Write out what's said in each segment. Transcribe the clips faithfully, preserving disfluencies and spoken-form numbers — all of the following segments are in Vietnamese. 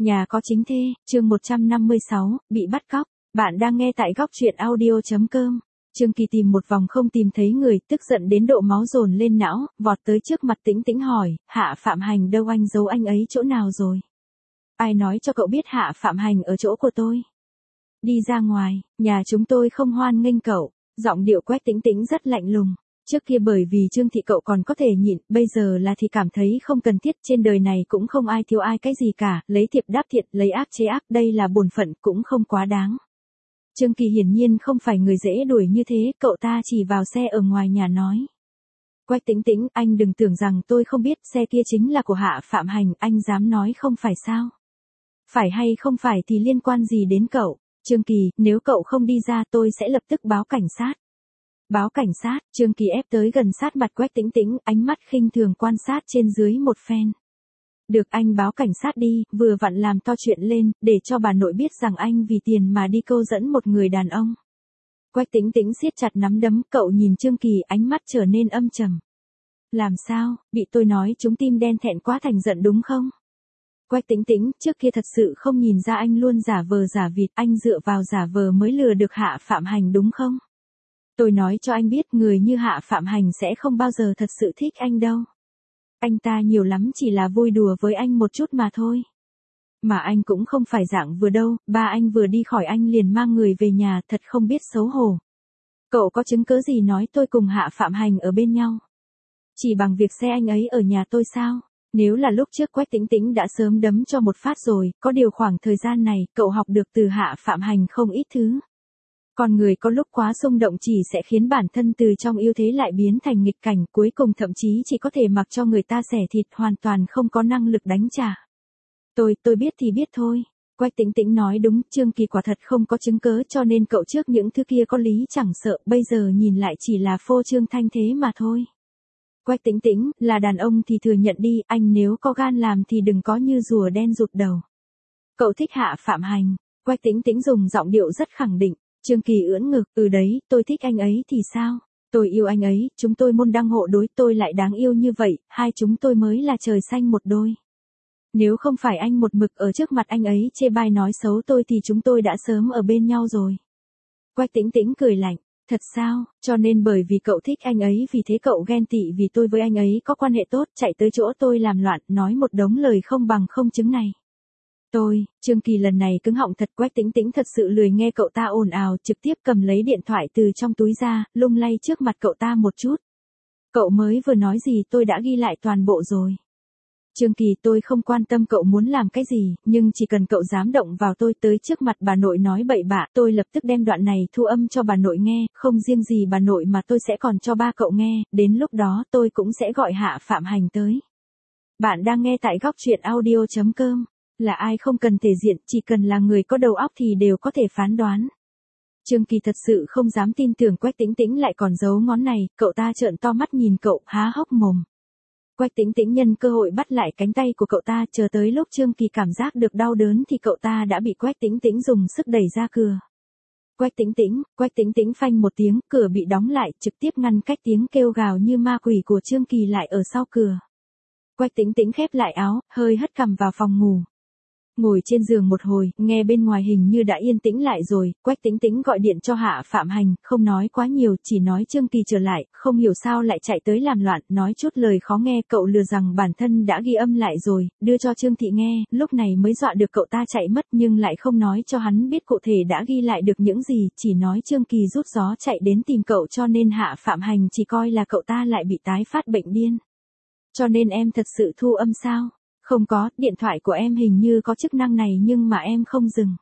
Nhà có chính thê, chương một trăm năm mươi sáu, bị bắt cóc. Bạn đang nghe tại góc truyện audio chấm com. Trương Kỳ tìm một vòng không tìm thấy người, tức giận đến độ máu dồn lên não, vọt tới trước mặt Tĩnh Tĩnh hỏi, Hạ Phạm Hành đâu, anh giấu anh ấy chỗ nào rồi? Ai nói cho cậu biết Hạ Phạm Hành ở chỗ của tôi? Đi ra ngoài, nhà chúng tôi không hoan nghênh cậu. Giọng điệu Quách Tĩnh Tĩnh rất lạnh lùng. Trước kia bởi vì Trương Thị cậu còn có thể nhịn, bây giờ là thì cảm thấy không cần thiết, trên đời này cũng không ai thiếu ai cái gì cả, lấy thiệp đáp thiện, lấy ác chế ác, đây là bổn phận, cũng không quá đáng. Trương Kỳ hiển nhiên không phải người dễ đuổi như thế, cậu ta chỉ vào xe ở ngoài nhà nói. Quách Tĩnh Tĩnh, anh đừng tưởng rằng tôi không biết, xe kia chính là của Hạ Phạm Hành, anh dám nói không phải sao? Phải hay không phải thì liên quan gì đến cậu? Trương Kỳ, nếu cậu không đi ra tôi sẽ lập tức báo cảnh sát. Báo cảnh sát, Trương Kỳ ép tới gần sát mặt Quách Tĩnh Tĩnh, ánh mắt khinh thường quan sát trên dưới một phen. Được, anh báo cảnh sát đi, vừa vặn làm to chuyện lên, để cho bà nội biết rằng anh vì tiền mà đi câu dẫn một người đàn ông. Quách Tĩnh Tĩnh siết chặt nắm đấm, cậu nhìn Trương Kỳ, ánh mắt trở nên âm trầm. Làm sao, bị tôi nói trúng tim đen thẹn quá thành giận đúng không? Quách Tĩnh Tĩnh, trước kia thật sự không nhìn ra anh luôn giả vờ giả vịt, anh dựa vào giả vờ mới lừa được Hạ Phạm Hành đúng không? Tôi nói cho anh biết, người như Hạ Phạm Hành sẽ không bao giờ thật sự thích anh đâu. Anh ta nhiều lắm chỉ là vui đùa với anh một chút mà thôi. Mà anh cũng không phải dạng vừa đâu, ba anh vừa đi khỏi anh liền mang người về nhà, thật không biết xấu hổ. Cậu có chứng cớ gì nói tôi cùng Hạ Phạm Hành ở bên nhau? Chỉ bằng việc xe anh ấy ở nhà tôi sao? Nếu là lúc trước Quách Tĩnh Tĩnh đã sớm đấm cho một phát rồi, có điều khoảng thời gian này, cậu học được từ Hạ Phạm Hành không ít thứ. Con người có lúc quá xung động chỉ sẽ khiến bản thân từ trong ưu thế lại biến thành nghịch cảnh, cuối cùng thậm chí chỉ có thể mặc cho người ta xẻ thịt, hoàn toàn không có năng lực đánh trả. Tôi, tôi biết thì biết thôi. Quách Tĩnh Tĩnh nói đúng, Trương Kỳ quả thật không có chứng cớ cho nên cậu trước những thứ kia có lý chẳng sợ, bây giờ nhìn lại chỉ là phô trương thanh thế mà thôi. Quách Tĩnh Tĩnh, là đàn ông thì thừa nhận đi, anh nếu có gan làm thì đừng có như rùa đen rụt đầu. Cậu thích Hạ Phạm Hành. Quách Tĩnh Tĩnh dùng giọng điệu rất khẳng định. Trương Kỳ ưỡn ngực, ừ đấy, tôi thích anh ấy thì sao? Tôi yêu anh ấy, chúng tôi môn đăng hộ đối, tôi lại đáng yêu như vậy, hai chúng tôi mới là trời xanh một đôi. Nếu không phải anh một mực ở trước mặt anh ấy chê bai nói xấu tôi thì chúng tôi đã sớm ở bên nhau rồi. Quách Tĩnh Tĩnh cười lạnh, thật sao, cho nên bởi vì cậu thích anh ấy vì thế cậu ghen tị vì tôi với anh ấy có quan hệ tốt, chạy tới chỗ tôi làm loạn, nói một đống lời không bằng không chứng này. Tôi, Trương Kỳ lần này cứng họng thật. Quách Tĩnh Tĩnh thật sự lười nghe cậu ta ồn ào, trực tiếp cầm lấy điện thoại từ trong túi ra, lung lay trước mặt cậu ta một chút. Cậu mới vừa nói gì tôi đã ghi lại toàn bộ rồi. Trương Kỳ, tôi không quan tâm cậu muốn làm cái gì, nhưng chỉ cần cậu dám động vào tôi tới trước mặt bà nội nói bậy bạ, tôi lập tức đem đoạn này thu âm cho bà nội nghe, không riêng gì bà nội mà tôi sẽ còn cho ba cậu nghe, đến lúc đó tôi cũng sẽ gọi Hạ Phạm Hành tới. Bạn đang nghe tại góc truyện audio chấm com. Là ai không cần thể diện, chỉ cần là người có đầu óc thì đều có thể phán đoán. Trương Kỳ thật sự không dám tin tưởng Quách Tĩnh Tĩnh lại còn giấu ngón này, cậu ta trợn to mắt nhìn cậu, há hốc mồm. Quách Tĩnh Tĩnh nhân cơ hội bắt lại cánh tay của cậu ta, chờ tới lúc Trương Kỳ cảm giác được đau đớn thì cậu ta đã bị Quách Tĩnh Tĩnh dùng sức đẩy ra cửa. Quách Tĩnh Tĩnh, Quách Tĩnh Tĩnh phanh một tiếng, cửa bị đóng lại, trực tiếp ngăn cách tiếng kêu gào như ma quỷ của Trương Kỳ lại ở sau cửa. Quách Tĩnh Tĩnh khép lại áo, hơi hất cằm vào phòng ngủ. Ngồi trên giường một hồi, nghe bên ngoài hình như đã yên tĩnh lại rồi, Quách Tĩnh Tĩnh gọi điện cho Hạ Phạm Hành, không nói quá nhiều, chỉ nói Trương Kỳ trở lại, không hiểu sao lại chạy tới làm loạn, nói chút lời khó nghe, cậu lừa rằng bản thân đã ghi âm lại rồi, đưa cho Trương Thị nghe, lúc này mới dọa được cậu ta chạy mất nhưng lại không nói cho hắn biết cụ thể đã ghi lại được những gì, chỉ nói Trương Kỳ rút gió chạy đến tìm cậu cho nên Hạ Phạm Hành chỉ coi là cậu ta lại bị tái phát bệnh điên. Cho nên em thật sự thu âm sao? Không có, điện thoại của em hình như có chức năng này nhưng mà em không dừng.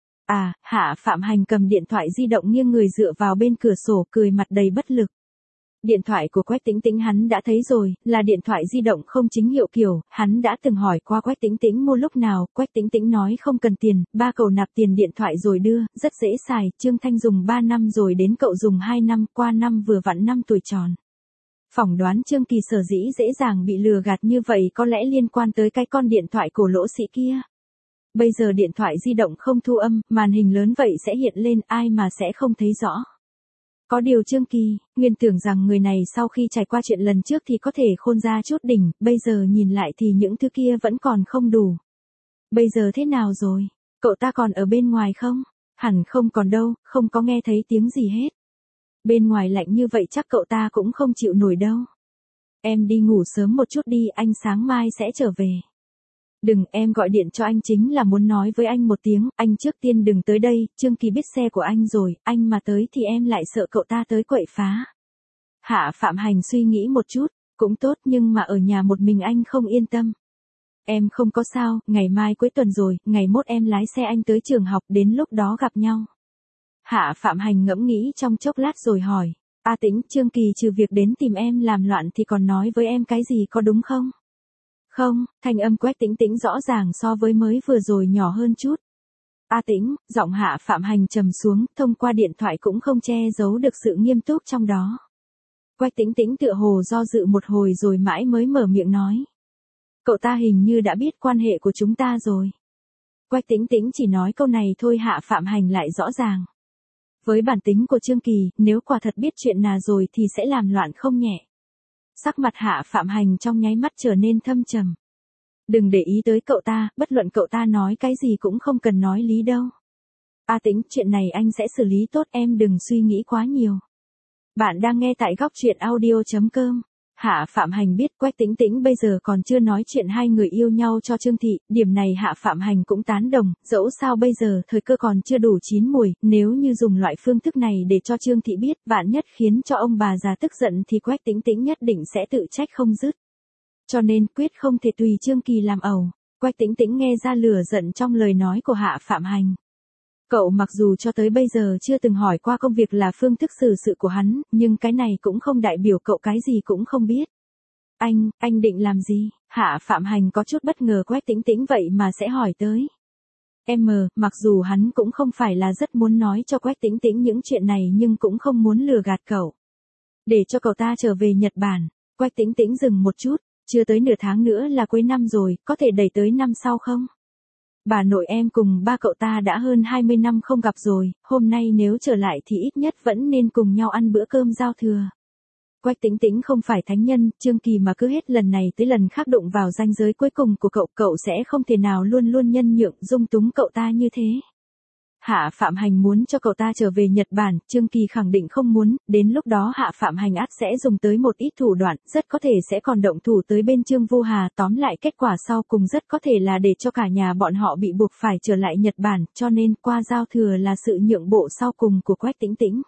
À, Hạ Phạm Hành cầm điện thoại di động nghiêng người dựa vào bên cửa sổ, cười mặt đầy bất lực. Điện thoại của Quách Tĩnh Tĩnh hắn đã thấy rồi, là điện thoại di động không chính hiệu kiểu, hắn đã từng hỏi qua Quách Tĩnh Tĩnh mua lúc nào, Quách Tĩnh Tĩnh nói không cần tiền, ba cậu nạp tiền điện thoại rồi đưa, rất dễ xài, Trương Thanh dùng ba năm rồi đến cậu dùng hai năm, qua năm vừa vặn năm tuổi tròn. Phỏng đoán Trương Kỳ sở dĩ dễ dàng bị lừa gạt như vậy có lẽ liên quan tới cái con điện thoại cổ lỗ sĩ kia. Bây giờ điện thoại di động không thu âm, màn hình lớn vậy sẽ hiện lên, ai mà sẽ không thấy rõ. Có điều Trương Kỳ, nguyên tưởng rằng người này sau khi trải qua chuyện lần trước thì có thể khôn ra chút đỉnh, bây giờ nhìn lại thì những thứ kia vẫn còn không đủ. Bây giờ thế nào rồi? Cậu ta còn ở bên ngoài không? Hẳn không còn đâu, không có nghe thấy tiếng gì hết. Bên ngoài lạnh như vậy chắc cậu ta cũng không chịu nổi đâu. Em đi ngủ sớm một chút đi, anh sáng mai sẽ trở về. Đừng, em gọi điện cho anh chính là muốn nói với anh một tiếng, anh trước tiên đừng tới đây, Trương Kỳ biết xe của anh rồi, anh mà tới thì em lại sợ cậu ta tới quậy phá. Hạ Phạm Hành suy nghĩ một chút, cũng tốt nhưng mà ở nhà một mình anh không yên tâm. Em không có sao, ngày mai cuối tuần rồi, ngày mốt em lái xe anh tới trường học, đến lúc đó gặp nhau. Hạ Phạm Hành ngẫm nghĩ trong chốc lát rồi hỏi, A Tĩnh, Trương Kỳ trừ việc đến tìm em làm loạn thì còn nói với em cái gì có đúng không? Không, thanh âm Quách Tĩnh Tĩnh rõ ràng so với mới vừa rồi nhỏ hơn chút. A Tĩnh, giọng Hạ Phạm Hành trầm xuống, thông qua điện thoại cũng không che giấu được sự nghiêm túc trong đó. Quách Tĩnh Tĩnh tựa hồ do dự một hồi rồi mãi mới mở miệng nói. Cậu ta hình như đã biết quan hệ của chúng ta rồi. Quách Tĩnh Tĩnh chỉ nói câu này thôi, Hạ Phạm Hành lại rõ ràng. Với bản tính của Trương Kỳ, nếu quả thật biết chuyện nào rồi thì sẽ làm loạn không nhẹ. Sắc mặt Hạ Phạm Hành trong nháy mắt trở nên thâm trầm. Đừng để ý tới cậu ta, bất luận cậu ta nói cái gì cũng không cần nói lý đâu. A Tĩnh, chuyện này anh sẽ xử lý tốt, em đừng suy nghĩ quá nhiều. Bạn đang nghe tại góc truyện audio chấm com. Hạ Phạm Hành biết Quách Tĩnh Tĩnh bây giờ còn chưa nói chuyện hai người yêu nhau cho Trương Thị, điểm này Hạ Phạm Hành cũng tán đồng, dẫu sao bây giờ thời cơ còn chưa đủ chín mùi, nếu như dùng loại phương thức này để cho Trương Thị biết, vạn nhất khiến cho ông bà già tức giận thì Quách Tĩnh Tĩnh nhất định sẽ tự trách không dứt. Cho nên quyết không thể tùy Trương Kỳ làm ẩu. Quách Tĩnh Tĩnh nghe ra lửa giận trong lời nói của Hạ Phạm Hành. Cậu mặc dù cho tới bây giờ chưa từng hỏi qua công việc là phương thức xử sự của hắn, nhưng cái này cũng không đại biểu cậu cái gì cũng không biết. Anh, anh định làm gì? Hạ Phạm Hành có chút bất ngờ Quách Tĩnh Tĩnh vậy mà sẽ hỏi tới. Em, mặc dù hắn cũng không phải là rất muốn nói cho Quách Tĩnh Tĩnh những chuyện này nhưng cũng không muốn lừa gạt cậu. Để cho cậu ta trở về Nhật Bản. Quách Tĩnh Tĩnh dừng một chút, chưa tới nửa tháng nữa là cuối năm rồi, có thể đẩy tới năm sau không? Bà nội em cùng ba cậu ta đã hơn hai mươi năm không gặp rồi, hôm nay nếu trở lại thì ít nhất vẫn nên cùng nhau ăn bữa cơm giao thừa. Quách Tĩnh Tĩnh không phải thánh nhân, Trương Kỳ mà cứ hết lần này tới lần khác đụng vào ranh giới cuối cùng của cậu, cậu sẽ không thể nào luôn luôn nhân nhượng dung túng cậu ta như thế. Hạ Phạm Hành muốn cho cậu ta trở về Nhật Bản, Trương Kỳ khẳng định không muốn, đến lúc đó Hạ Phạm Hành ắt sẽ dùng tới một ít thủ đoạn, rất có thể sẽ còn động thủ tới bên Trương Vu Hà, tóm lại kết quả sau cùng rất có thể là để cho cả nhà bọn họ bị buộc phải trở lại Nhật Bản, cho nên qua giao thừa là sự nhượng bộ sau cùng của Quách Tĩnh Tĩnh.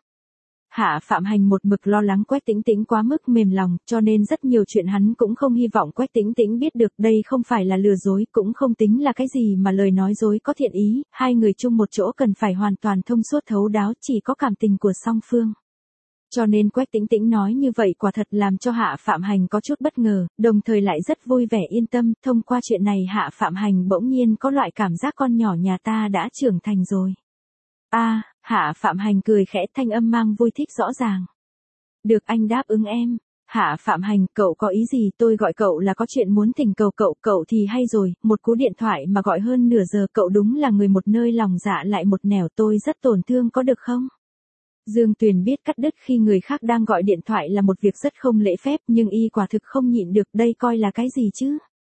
Hạ Phạm Hành một mực lo lắng Quách Tĩnh Tĩnh quá mức mềm lòng, cho nên rất nhiều chuyện hắn cũng không hy vọng Quách Tĩnh Tĩnh biết được, đây không phải là lừa dối, cũng không tính là cái gì mà lời nói dối có thiện ý, hai người chung một chỗ cần phải hoàn toàn thông suốt thấu đáo, chỉ có cảm tình của song phương. Cho nên Quách Tĩnh Tĩnh nói như vậy quả thật làm cho Hạ Phạm Hành có chút bất ngờ, đồng thời lại rất vui vẻ yên tâm, thông qua chuyện này Hạ Phạm Hành bỗng nhiên có loại cảm giác con nhỏ nhà ta đã trưởng thành rồi. A, à, Hạ Phạm Hành cười khẽ, thanh âm mang vui thích rõ ràng. Được, anh đáp ứng em. Hạ Phạm Hành, cậu có ý gì? Tôi gọi cậu là có chuyện muốn thỉnh cầu cậu, cậu thì hay rồi, một cú điện thoại mà gọi hơn nửa giờ, cậu đúng là người một nơi lòng dạ lại một nẻo, tôi rất tổn thương có được không? Dương Tuyền biết cắt đứt khi người khác đang gọi điện thoại là một việc rất không lễ phép, nhưng y quả thực không nhịn được, đây coi là cái gì chứ?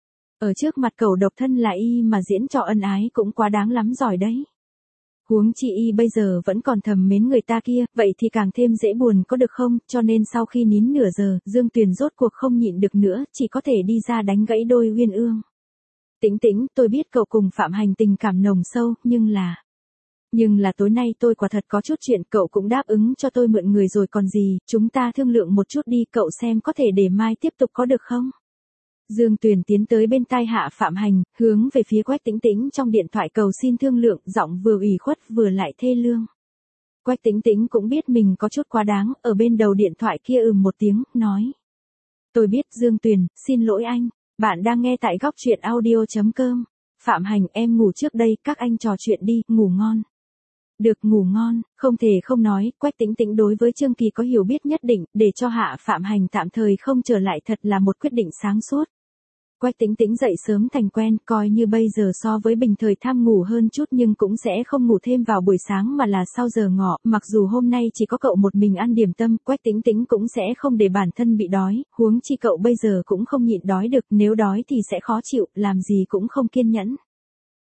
Ở trước mặt cậu độc thân là y mà diễn trò ân ái cũng quá đáng lắm rồi đấy. Huống chi y bây giờ vẫn còn thầm mến người ta kia, vậy thì càng thêm dễ buồn có được không, cho nên sau khi nín nửa giờ, Dương Tuyền rốt cuộc không nhịn được nữa, chỉ có thể đi ra đánh gãy đôi uyên ương. Tĩnh Tĩnh, tôi biết cậu cùng Phạm Hành tình cảm nồng sâu, nhưng là... Nhưng là tối nay tôi quả thật có chút chuyện, cậu cũng đáp ứng cho tôi mượn người rồi còn gì, chúng ta thương lượng một chút đi, cậu xem có thể để mai tiếp tục có được không? Dương Tuyền tiến tới bên tai Hạ Phạm Hành, hướng về phía Quách Tĩnh Tĩnh trong điện thoại cầu xin thương lượng, giọng vừa ủy khuất vừa lại thê lương. Quách Tĩnh Tĩnh cũng biết mình có chút quá đáng, ở bên đầu điện thoại kia ừm một tiếng, nói. Tôi biết Dương Tuyền, xin lỗi anh, bạn đang nghe tại góc truyện audio chấm com. Phạm Hành, em ngủ trước đây, các anh trò chuyện đi, ngủ ngon. Được, ngủ ngon, không thể không nói, Quách Tĩnh Tĩnh đối với Trương Kỳ có hiểu biết nhất định, để cho Hạ Phạm Hành tạm thời không trở lại thật là một quyết định sáng suốt. Quách Tĩnh Tĩnh dậy sớm thành quen, coi như bây giờ so với bình thời tham ngủ hơn chút nhưng cũng sẽ không ngủ thêm vào buổi sáng mà là sau giờ ngọ, mặc dù hôm nay chỉ có cậu một mình ăn điểm tâm, Quách Tĩnh Tĩnh cũng sẽ không để bản thân bị đói, huống chi cậu bây giờ cũng không nhịn đói được, nếu đói thì sẽ khó chịu, làm gì cũng không kiên nhẫn.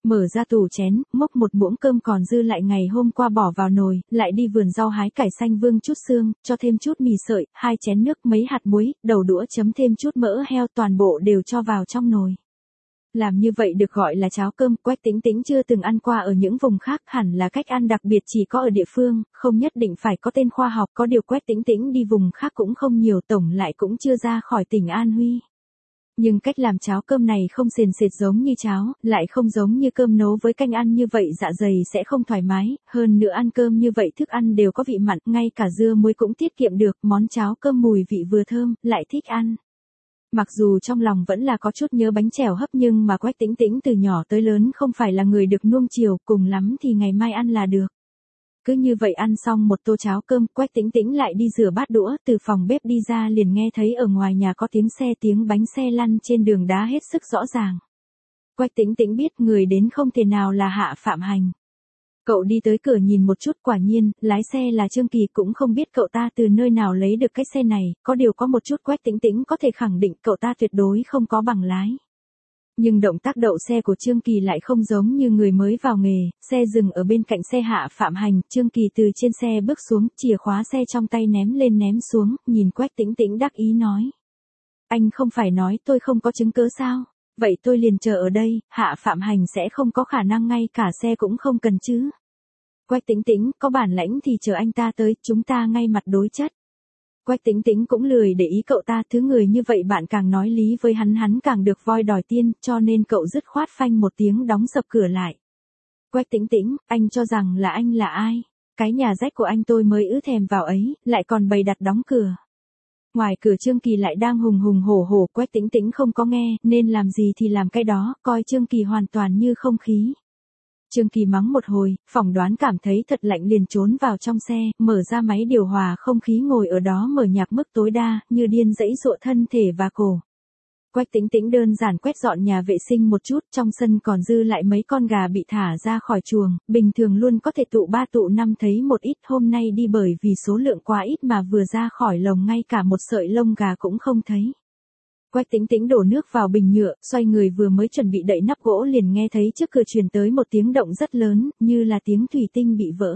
Mở ra tủ chén, múc một muỗng cơm còn dư lại ngày hôm qua bỏ vào nồi, lại đi vườn rau hái cải xanh vương chút xương, cho thêm chút mì sợi, hai chén nước, mấy hạt muối, đầu đũa chấm thêm chút mỡ heo, toàn bộ đều cho vào trong nồi. Làm như vậy được gọi là cháo cơm, Quách Tĩnh Tĩnh chưa từng ăn qua ở những vùng khác, hẳn là cách ăn đặc biệt chỉ có ở địa phương, không nhất định phải có tên khoa học, có điều Quách Tĩnh Tĩnh đi vùng khác cũng không nhiều, tổng lại cũng chưa ra khỏi tỉnh An Huy. Nhưng cách làm cháo cơm này không sền sệt giống như cháo, lại không giống như cơm nấu với canh ăn như vậy dạ dày sẽ không thoải mái, hơn nữa ăn cơm như vậy thức ăn đều có vị mặn, ngay cả dưa muối cũng tiết kiệm được, món cháo cơm mùi vị vừa thơm, lại thích ăn. Mặc dù trong lòng vẫn là có chút nhớ bánh chèo hấp nhưng mà Quách Tĩnh Tĩnh từ nhỏ tới lớn không phải là người được nuông chiều, cùng lắm thì ngày mai ăn là được. Cứ như vậy ăn xong một tô cháo cơm, Quách Tĩnh Tĩnh lại đi rửa bát đũa, từ phòng bếp đi ra liền nghe thấy ở ngoài nhà có tiếng xe tiếng bánh xe lăn trên đường đá hết sức rõ ràng. Quách Tĩnh Tĩnh biết người đến không thể nào là Hạ Phạm Hành. Cậu đi tới cửa nhìn một chút, quả nhiên, lái xe là Trương Kỳ, cũng không biết cậu ta từ nơi nào lấy được cái xe này, có điều có một chút Quách Tĩnh Tĩnh có thể khẳng định cậu ta tuyệt đối không có bằng lái. Nhưng động tác đậu xe của Trương Kỳ lại không giống như người mới vào nghề, xe dừng ở bên cạnh xe Hạ Phạm Hành, Trương Kỳ từ trên xe bước xuống, chìa khóa xe trong tay ném lên ném xuống, nhìn Quách Tĩnh Tĩnh đắc ý nói. Anh không phải nói tôi không có chứng cớ sao? Vậy tôi liền chờ ở đây, Hạ Phạm Hành sẽ không có khả năng ngay cả xe cũng không cần chứ. Quách Tĩnh Tĩnh, có bản lãnh thì chờ anh ta tới, chúng ta ngay mặt đối chất. Quách Tĩnh Tĩnh cũng lười để ý cậu ta, thứ người như vậy bạn càng nói lý với hắn hắn càng được voi đòi tiên, cho nên cậu dứt khoát phanh một tiếng đóng sập cửa lại. Quách Tĩnh Tĩnh, anh cho rằng là anh là ai? Cái nhà rách của anh tôi mới ứ thèm vào ấy, lại còn bày đặt đóng cửa. Ngoài cửa Trương Kỳ lại đang hùng hùng hổ hổ, Quách Tĩnh Tĩnh không có nghe, nên làm gì thì làm cái đó, coi Trương Kỳ hoàn toàn như không khí. Trương Kỳ mắng một hồi, phỏng đoán cảm thấy thật lạnh liền trốn vào trong xe, mở ra máy điều hòa không khí ngồi ở đó mở nhạc mức tối đa, như điên dẫy dụa thân thể và cổ. Quách Tĩnh Tĩnh đơn giản quét dọn nhà vệ sinh một chút, trong sân còn dư lại mấy con gà bị thả ra khỏi chuồng, bình thường luôn có thể tụ ba tụ năm thấy một ít, hôm nay đi bởi vì số lượng quá ít mà vừa ra khỏi lồng ngay cả một sợi lông gà cũng không thấy. Quách Tĩnh Tĩnh đổ nước vào bình nhựa, xoay người vừa mới chuẩn bị đậy nắp gỗ liền nghe thấy trước cửa truyền tới một tiếng động rất lớn, như là tiếng thủy tinh bị vỡ.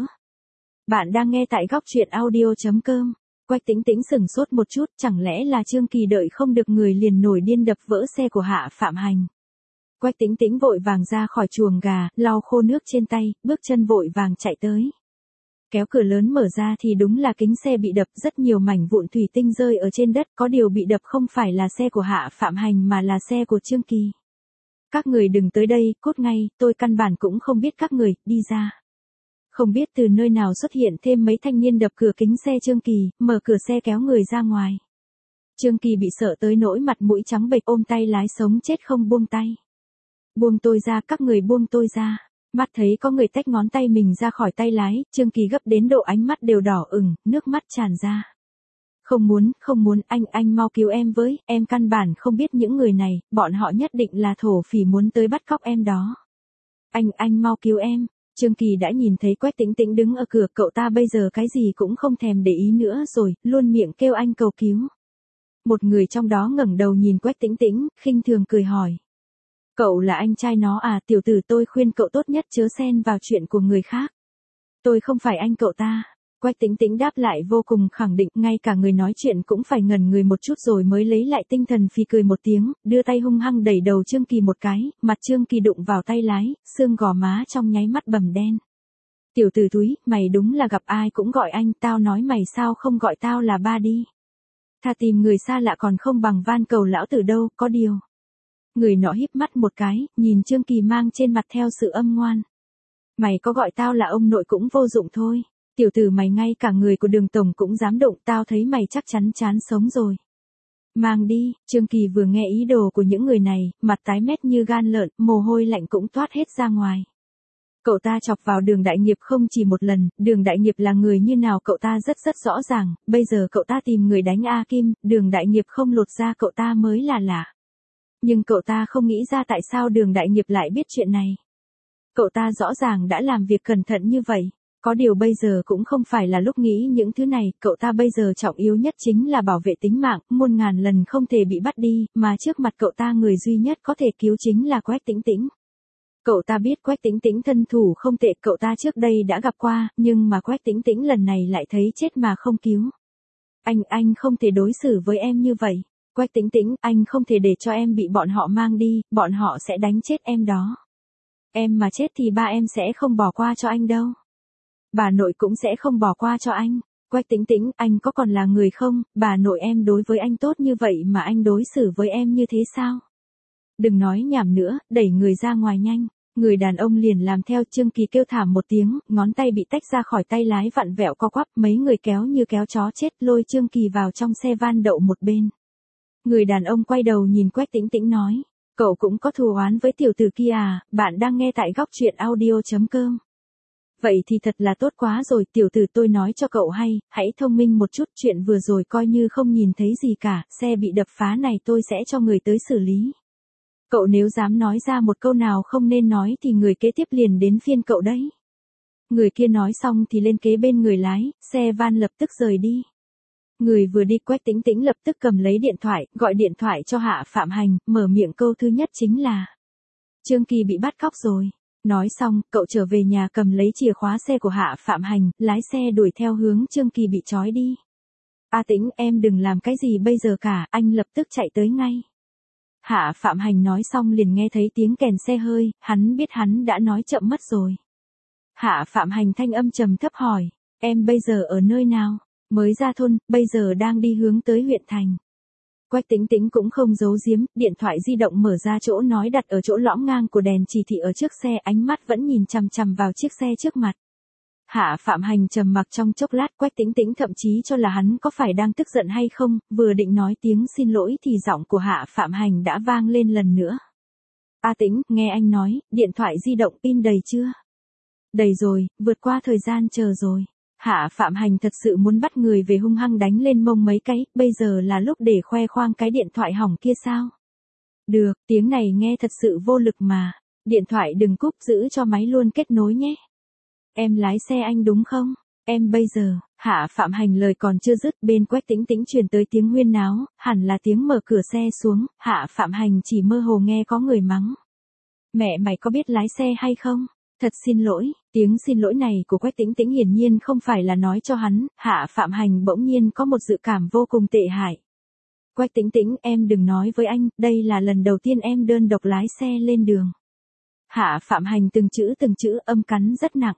Bạn đang nghe tại góc truyện audio chấm com. Quách Tĩnh Tĩnh sửng sốt một chút, chẳng lẽ là Trương Kỳ đợi không được người liền nổi điên đập vỡ xe của Hạ Phạm Hành. Quách Tĩnh Tĩnh vội vàng ra khỏi chuồng gà, lau khô nước trên tay, bước chân vội vàng chạy tới. Kéo cửa lớn mở ra thì đúng là kính xe bị đập, rất nhiều mảnh vụn thủy tinh rơi ở trên đất, có điều bị đập không phải là xe của Hạ Phạm Hành mà là xe của Trương Kỳ. Các người đừng tới đây, cút ngay, tôi căn bản cũng không biết các người, đi ra. Không biết từ nơi nào xuất hiện thêm mấy thanh niên đập cửa kính xe Trương Kỳ, mở cửa xe kéo người ra ngoài. Trương Kỳ bị sợ tới nỗi mặt mũi trắng bệch, ôm tay lái sống chết không buông tay. Buông tôi ra, các người buông tôi ra. Mắt thấy có người tách ngón tay mình ra khỏi tay lái, Trương Kỳ gấp đến độ ánh mắt đều đỏ ửng, nước mắt tràn ra. Không muốn, không muốn, anh, anh mau cứu em với, em căn bản không biết những người này, bọn họ nhất định là thổ phỉ muốn tới bắt cóc em đó. Anh, anh mau cứu em. Trương Kỳ đã nhìn thấy Quách Tĩnh Tĩnh đứng ở cửa, cậu ta bây giờ cái gì cũng không thèm để ý nữa rồi, luôn miệng kêu anh cầu cứu. Một người trong đó ngẩng đầu nhìn Quách Tĩnh Tĩnh, khinh thường cười hỏi. Cậu là anh trai nó à? Tiểu tử, tôi khuyên cậu tốt nhất chớ xen vào chuyện của người khác. Tôi không phải anh cậu ta. Quách Tĩnh Tĩnh đáp lại vô cùng khẳng định, ngay cả người nói chuyện cũng phải ngẩn người một chút rồi mới lấy lại tinh thần, phì cười một tiếng, đưa tay hung hăng đẩy đầu Trương Kỳ một cái, mặt Trương Kỳ đụng vào tay lái, xương gò má trong nháy mắt bầm đen. Tiểu tử túi, mày đúng là gặp ai cũng gọi anh, tao nói mày sao không gọi tao là ba đi. Thà tìm người xa lạ còn không bằng van cầu lão tử đâu, có điều. Người nọ híp mắt một cái, nhìn Trương Kỳ mang trên mặt theo sự âm ngoan. Mày có gọi tao là ông nội cũng vô dụng thôi. Tiểu tử mày ngay cả người của Đường tổng cũng dám động, tao thấy mày chắc chắn chán sống rồi. Mang đi, Trương Kỳ vừa nghe ý đồ của những người này, mặt tái mét như gan lợn, mồ hôi lạnh cũng toát hết ra ngoài. Cậu ta chọc vào Đường Đại Nghiệp không chỉ một lần, Đường Đại Nghiệp là người như nào cậu ta rất rất rõ ràng, bây giờ cậu ta tìm người đánh A Kim, Đường Đại Nghiệp không lột ra cậu ta mới là lạ. Nhưng cậu ta không nghĩ ra tại sao Đường Đại Nghiệp lại biết chuyện này. Cậu ta rõ ràng đã làm việc cẩn thận như vậy. Có điều bây giờ cũng không phải là lúc nghĩ những thứ này, cậu ta bây giờ trọng yếu nhất chính là bảo vệ tính mạng, muôn ngàn lần không thể bị bắt đi, mà trước mặt cậu ta người duy nhất có thể cứu chính là Quách Tĩnh Tĩnh. Cậu ta biết Quách Tĩnh Tĩnh thân thủ không tệ, cậu ta trước đây đã gặp qua, nhưng mà Quách Tĩnh Tĩnh lần này lại thấy chết mà không cứu. Anh, anh không thể đối xử với em như vậy. Quách Tĩnh Tĩnh, anh không thể để cho em bị bọn họ mang đi, bọn họ sẽ đánh chết em đó. Em mà chết thì ba em sẽ không bỏ qua cho anh đâu. Bà nội cũng sẽ không bỏ qua cho anh. Quách Tĩnh Tĩnh, anh có còn là người không, bà nội em đối với anh tốt như vậy mà anh đối xử với em như thế sao? Đừng nói nhảm nữa, đẩy người ra ngoài nhanh. Người đàn ông liền làm theo. Trương Kỳ kêu thảm một tiếng, ngón tay bị tách ra khỏi tay lái vặn vẹo co quắp, mấy người kéo như kéo chó chết lôi Trương Kỳ vào trong xe van đậu một bên. Người đàn ông quay đầu nhìn Quách Tĩnh Tĩnh nói, cậu cũng có thù oán với tiểu tử kia à, bạn đang nghe tại góc truyện audio.com. Vậy thì thật là tốt quá rồi, tiểu tử, tôi nói cho cậu hay, hãy thông minh một chút, chuyện vừa rồi coi như không nhìn thấy gì cả, xe bị đập phá này tôi sẽ cho người tới xử lý. Cậu nếu dám nói ra một câu nào không nên nói thì người kế tiếp liền đến phiên cậu đấy. Người kia nói xong thì lên kế bên người lái, xe van lập tức rời đi. Người vừa đi, Quách Tĩnh Tĩnh lập tức cầm lấy điện thoại, gọi điện thoại cho Hạ Phạm Hành, mở miệng câu thứ nhất chính là Trương Kỳ bị bắt cóc rồi. Nói xong, cậu trở về nhà cầm lấy chìa khóa xe của Hạ Phạm Hành, lái xe đuổi theo hướng Trương Kỳ bị trói đi. A Tĩnh, em đừng làm cái gì bây giờ cả, anh lập tức chạy tới ngay. Hạ Phạm Hành nói xong liền nghe thấy tiếng kèn xe hơi, hắn biết hắn đã nói chậm mất rồi. Hạ Phạm Hành thanh âm trầm thấp hỏi, em bây giờ ở nơi nào? Mới ra thôn, bây giờ đang đi hướng tới huyện thành. Quách Tĩnh Tĩnh cũng không giấu giếm, điện thoại di động mở ra chỗ nói đặt ở chỗ lõm ngang của đèn chỉ thị ở trước xe, ánh mắt vẫn nhìn chằm chằm vào chiếc xe trước mặt. Hạ Phạm Hành trầm mặc trong chốc lát, Quách Tĩnh Tĩnh thậm chí cho là hắn có phải đang tức giận hay không, vừa định nói tiếng xin lỗi thì giọng của Hạ Phạm Hành đã vang lên lần nữa. A Tĩnh, nghe anh nói, điện thoại di động pin đầy chưa? Đầy rồi, vượt qua thời gian chờ rồi. Hạ Phạm Hành thật sự muốn bắt người về hung hăng đánh lên mông mấy cái, bây giờ là lúc để khoe khoang cái điện thoại hỏng kia sao? Được, tiếng này nghe thật sự vô lực mà. Điện thoại đừng cúp, giữ cho máy luôn kết nối nhé. Em lái xe anh đúng không? Em bây giờ, Hạ Phạm Hành lời còn chưa dứt, bên Quách Tĩnh Tĩnh truyền tới tiếng huyên náo, hẳn là tiếng mở cửa xe xuống, Hạ Phạm Hành chỉ mơ hồ nghe có người mắng. Mẹ mày có biết lái xe hay không? Thật xin lỗi, tiếng xin lỗi này của Quách Tĩnh Tĩnh hiển nhiên không phải là nói cho hắn, Hạ Phạm Hành bỗng nhiên có một dự cảm vô cùng tệ hại. Quách Tĩnh Tĩnh, em đừng nói với anh, đây là lần đầu tiên em đơn độc lái xe lên đường. Hạ Phạm Hành từng chữ từng chữ âm cắn rất nặng.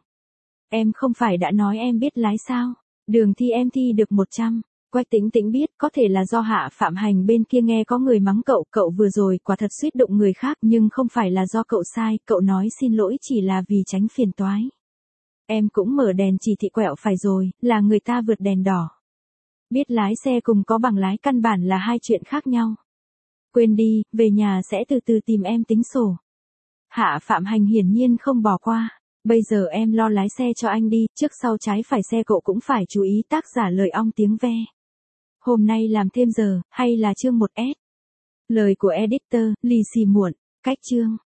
Em không phải đã nói em biết lái sao? Đường thi em thi được một trăm. Quách Tĩnh Tĩnh biết có thể là do Hạ Phạm Hành bên kia nghe có người mắng cậu, cậu vừa rồi quả thật suýt đụng người khác nhưng không phải là do cậu sai, cậu nói xin lỗi chỉ là vì tránh phiền toái. Em cũng mở đèn chỉ thị quẹo phải rồi, là người ta vượt đèn đỏ. Biết lái xe cùng có bằng lái căn bản là hai chuyện khác nhau. Quên đi, về nhà sẽ từ từ tìm em tính sổ. Hạ Phạm Hành hiển nhiên không bỏ qua. Bây giờ em lo lái xe cho anh đi, trước sau trái phải xe cậu cũng phải chú ý. Tác giả lời ong tiếng ve. Hôm nay làm thêm giờ, hay là chương một S. Lời của editor, lì xì muộn, cách chương.